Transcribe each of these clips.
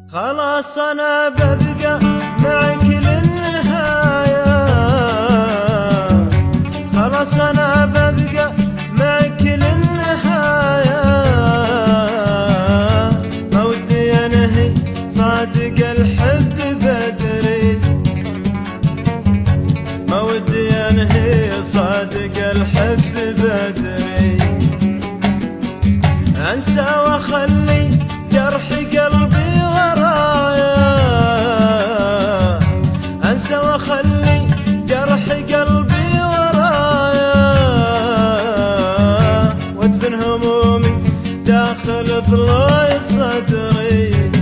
خلاص أنا ببقى معك للنهاية، خلاص أنا ببقى معك للنهاية، ما ودي أنهي صادق الحب بدري، ما ودي أنهي صادق الحب بدري، أنسى وأخلي جرح قلبي ورايا، أنسى وأخلي جرح قلبي ورايا، وأدفن همومي داخل ضلوع صدري،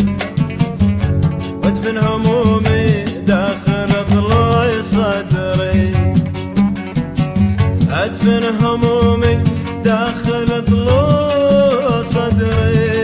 وأدفن همومي داخل ضلوع صدري، أدفن همومي داخل ضلوع صدري،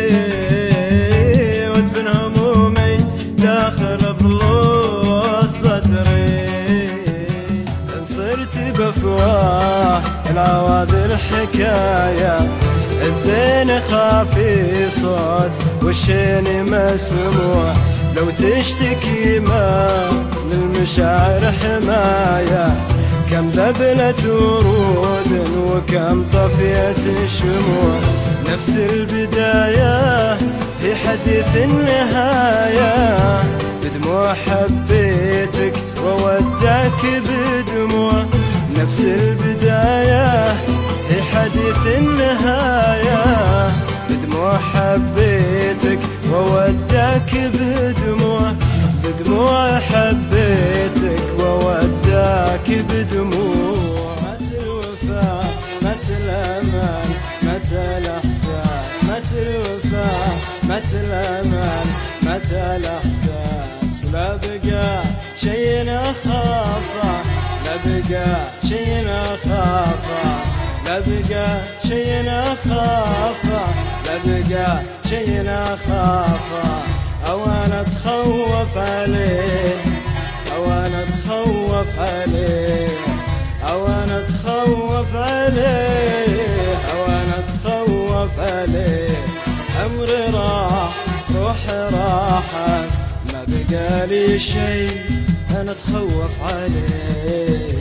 وادفن همومي داخل ضلوع صدري. إن صرت بأفواه العواذل حكاية، الزين خافي صوت والشين مسموع، لو تشتكي ما للمشاعر حماية، كم ذبلت ورود وكم طفيت شموع، نفس البداية في حديث النهاية، بدموع حبيتك وودعك بدموع، نفس البداية في حديث النهاية، بدموع حبيتك وودعك بدموع، بدموع حبيتك وودعك بدموع. متى الوفاء متى الأمان متى الإحساس، متى الوفاء متى الأمان متى الإحساس، لا بقى شيء أخافه، لا بقى شيء أخافه، لا بقى شيء أخافه، لا بقى شيء أخافه، أو أنا أتخوف عليه، أو أنا أتخوف عليه، أو أنا أتخوف عليه، أو أنا أتخوف عليه، عمري راح روحي راحت، ما بقى لي شيء أنا أتخوف عليه.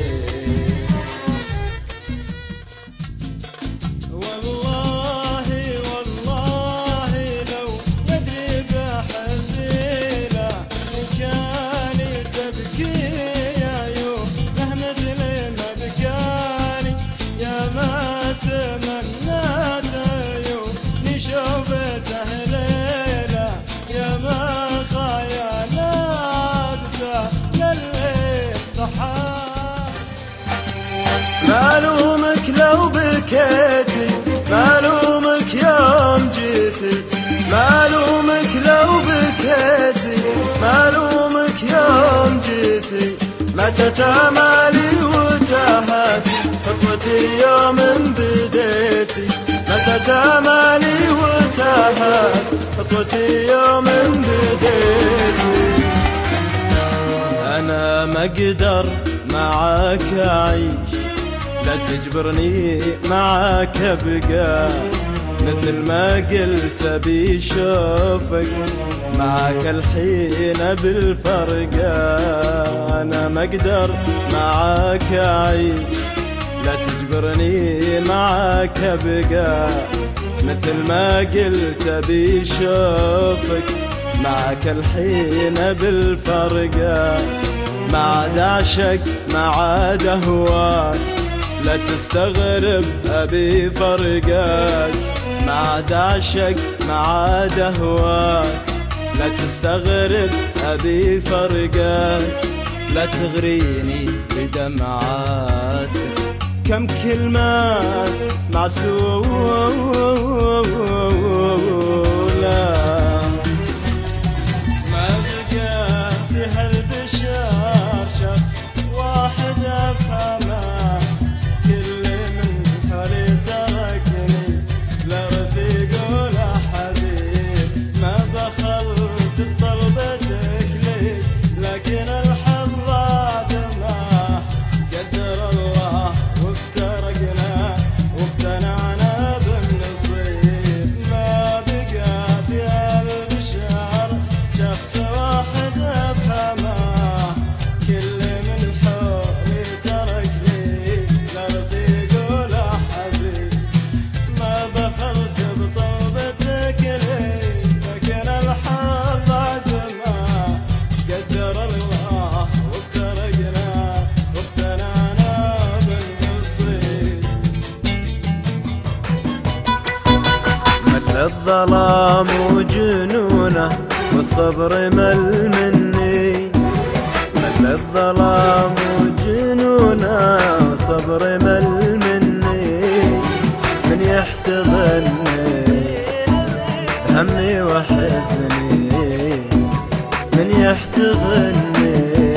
ما لومك لو بكيتي، ما لومك يوم جيتي، ما لومك لو بكيتي، ما لومك يوم جيتي، متى تمالي وتهت خطوتي يوم بديتي، متى تمالي وتهت خطوتي يوم بديتي، أنا ما أقدر معاك أعيش، لا تجبرني معاك أبقى، مثل ما قلت أبي شوفك معاك الحين بالفرقة، أنا ما أقدر معاك أعيش، لا تجبرني معاك أبقى، مثل ما قلت أبي شوفك معاك الحين بالفرقة، ما عاد أعشق ما عاد أهواك، لا تستغرب أبي فرقك، ما عاد أعشق ما عاد أهواك، لا تستغرب أبي فرقك، لا تغريني بدمعاتك، كم كلمات معسولة، ما بقى في هالبشر شخص واحد أفهمه، كل من حولي تركني، لا رفيق ولا حبيب، ما بخلت بطلبتك لي، لكن الحظ عدمه، قدر الله وافترقنا وابتنعنا بالنصيب، الظلام وجنونه والصبر مل مني، مل الظلام وجنونه والصبر مل مني، من يحتضني همي وحزني، من يحتضني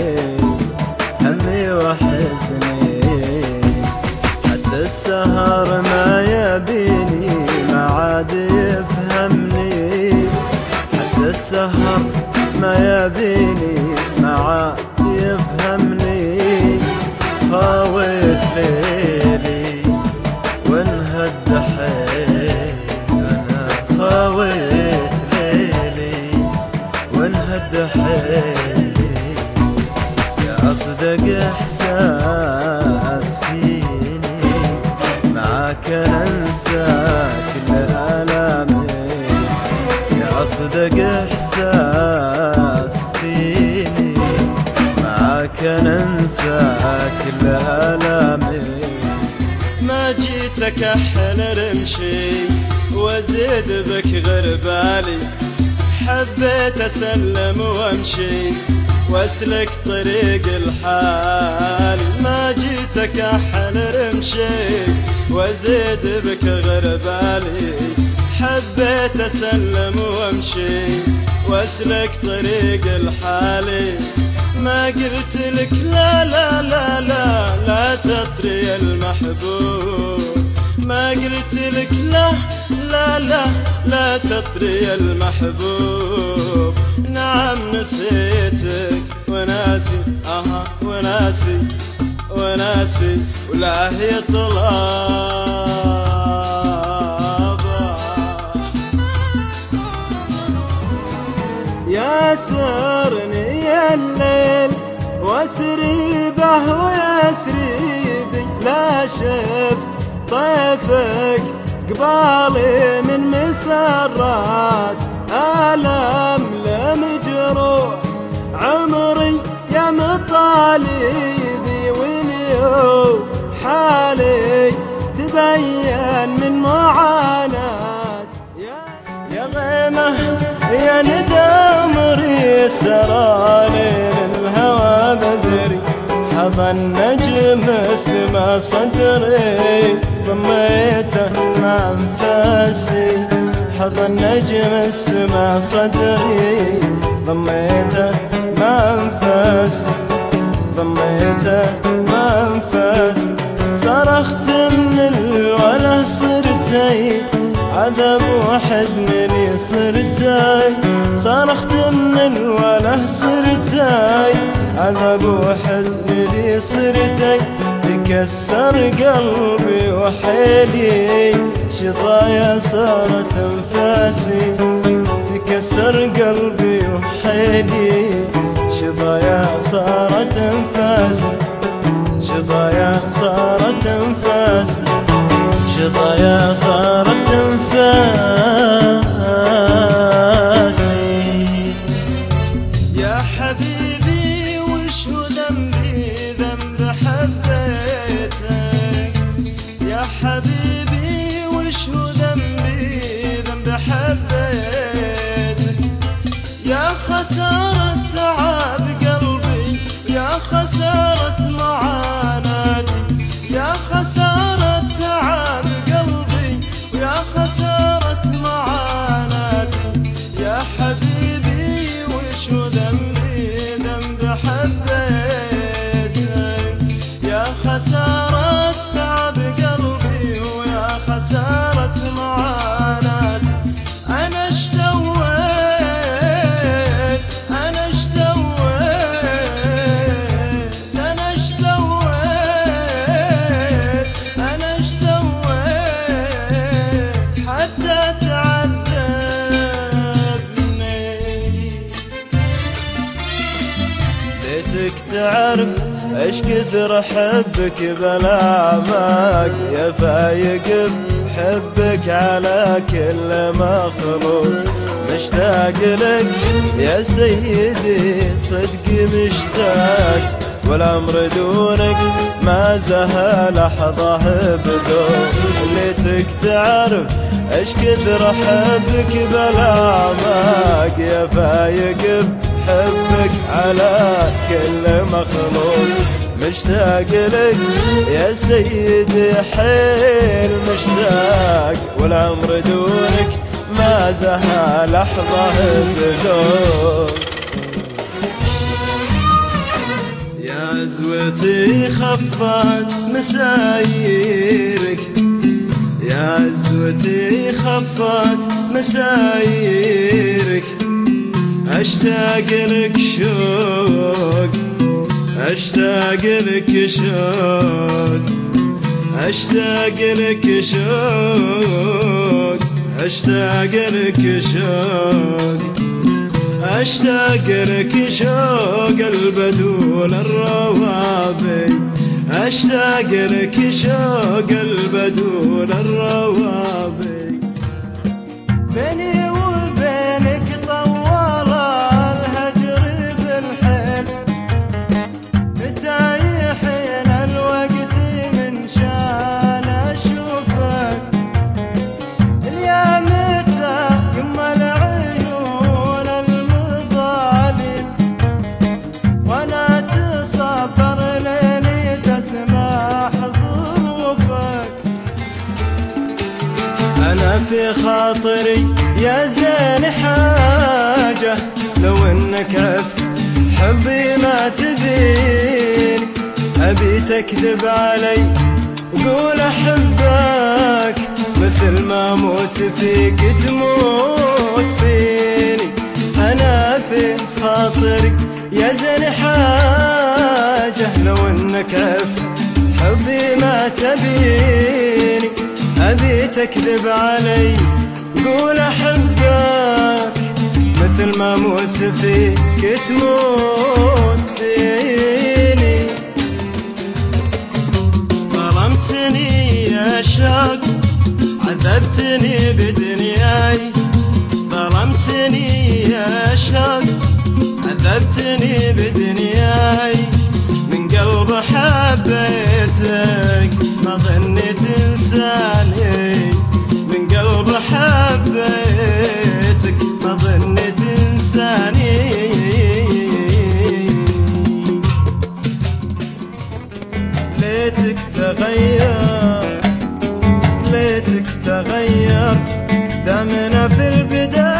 همي وحزني، حتى السهر ما يبيني ما عاد يفهمني، حتى السهر ما يبيني ما عاد يفهمني، خاويت ليلي وانهد حيلي، انا خاويت ليلي وانهد حيلي، يا أصدق إحساس فيني معاك أنسى كل آلامي، يا أصدق إحساس فيني معاك ننسى كل آلامي. ما جيتك أحل رمشي وزيد بك غربالي، حبيت أسلم وأمشي وأسلك طريق الحال، ما جيتك أحل رمشي وزيد بك غربالي، حبيت أسلم وأمشي وأسلك طريق الحال، ما قلت لك لا لا لا لا لا تطري المحبوب، ما قلت لك لا لا لا لا تطري المحبوب، نعم نسيتك وناسي وناسي وناسي ولا هي طلابة، يا سرني الليل واسري به ويسري بي، لا شفت طيفك قبالي من مسرات آلام لم جروح عمري يا مطالبي، واليوم حالي تبين من معاناة، يا غيمة يا ندى عمري سراني للهوى بدري، حضن نجم السما صدري ضميته مع انفاسي، حضن نجم السما صدري ضميته مع انفاسي، ضميته مع انفاسي، صرخت من الوله صرتي عذاب وحزن لي صرتي، صرخت من الوله صرتي عذاب وحزن لي صرتي، تكسر قلبي وحيلي شظايا صارت انفاسي، تكسر قلبي وحيلي شظايا صارت انفاسي، شظايا صارت انفاسي، شظايا صارت انفاسي. يا حبيبي وش هو ذنبي ذنب حبيتك، يا حبيبي وش هو ذنبي ذنب حبيتك، يا خسارة تعب قلبي يا خسارة معاناتي، يا خسارة تعب قلبي ويا خسارة معاناتي، يا حبيبي وش هو ذنبي ذنب حبيتك، يا خسارة تعب قلبي ويا خسارة معاناتي، أنا اش سويت أنا اش سويت أنا اش سويت أنا اش سويت حتى تعذبني، ليتك تعرف ايش كثر احبك بلا باك، يا فايق بحبك على كل مخلوق، مشتاق لك يا سيدي صدقي مشتاق، والعمر دونك ما زهى لحظة بذوق. ليتك تعرف ايش كثر احبك بلا اعماق، يا فايق بحبك على كل مخلوق. مشتاق لك يا سيدي حيل مشتاق، والعمر دونك ما زهى لحظة بذوق. يا عزوتي خفت مسايرك، يا عزوتي خفت مسايرك. اشتاق لك شوق، اشتاق لك شوق، اشتاق لك شوق، اشتاق لك شوق، اشتاق لك شوق البدول الروابي. اشتاق لك شوق البدول الروابي. بيني وبينك طول الهجر بالحيل، متى يحين الوقت من شان اشوفك. اليا متى يمل عيون المظالم، وانا تصبر ليلي تسمح ظروفك. أنا في خاطري يا زين حاجة، لو إنك عفت حبي ما تبين. أبي تكذب علي وقول أحبك، مثل ما موت فيك تموت فيني. أنا في خاطري يا زين حاجة، لو إنك عفت حبي ما تبيني. أبي تكذب علي قول أحبك، مثل ما موت فيك تموت فيني. ظلمتني يا شوق عذبتني بدنياي، ظلمتني يا شوق عذبتني بدنياي. من قلب حبيتك ما ظنيت انساني، من قلب حبيتك ما ظنيت انساني. ليتك تغير، ليتك تغير، دامنا في البداية